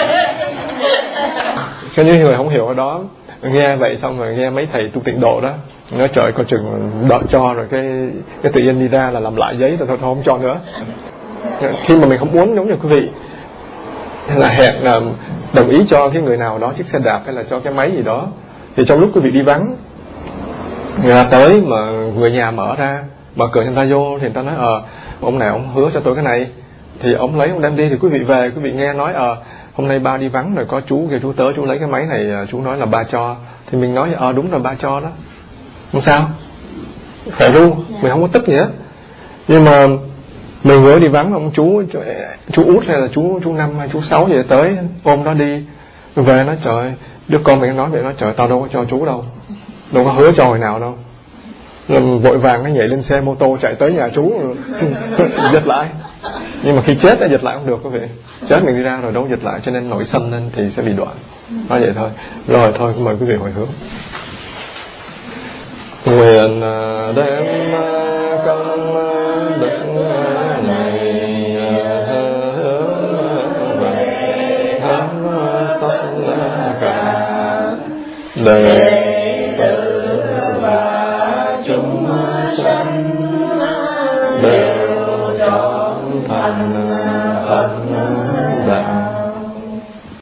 Cho những người không hiểu ở đó, nghe vậy xong rồi nghe mấy thầy tu Tịnh Độ đó nói trời coi chừng đợi cho rồi cái cái tự nhiên đi ra là làm lại giấy rồi thôi, thôi không cho nữa. Khi mà mình không muốn, giống như quý vị là hẹn là đồng ý cho cái người nào đó chiếc xe đạp hay là cho cái máy gì đó, thì trong lúc quý vị đi vắng, người ta tới mà người nhà mở ra, mở cửa cho người ta vô, thì người ta nói ờ ông này ông hứa cho tôi cái này, thì ông lấy ông đem đi, thì quý vị về quý vị nghe nói ờ hôm nay ba đi vắng rồi có chú kêu chú tới chú lấy cái máy này, chú nói là ba cho, thì mình nói ờ đúng rồi ba cho đó, không sao, khỏe ru, mình không có tức gì hết. Nhưng mà mình vừa đi vắng ông chú chú út hay là chú chú năm hay chú sáu về tới ôm nó đi về, nó trời, đứa con mình nói vậy, nó trời tao đâu có cho chú đâu, đâu có hứa cho hồi nào đâu. Rồi vội vàng nó nhảy lên xe mô tô chạy tới nhà chú giật lại. Nhưng mà khi chết đã giật lại không được quý vị, chết mình đi ra rồi đâu giật lại, cho nên nổi sân lên thì sẽ bị đoạn. Nói vậy thôi. Rồi thôi mời quý vị hồi hướng. Nguyện đem công đức này hướng về hết tất cả đệ tử và chúng sanh đều trọn thành Phật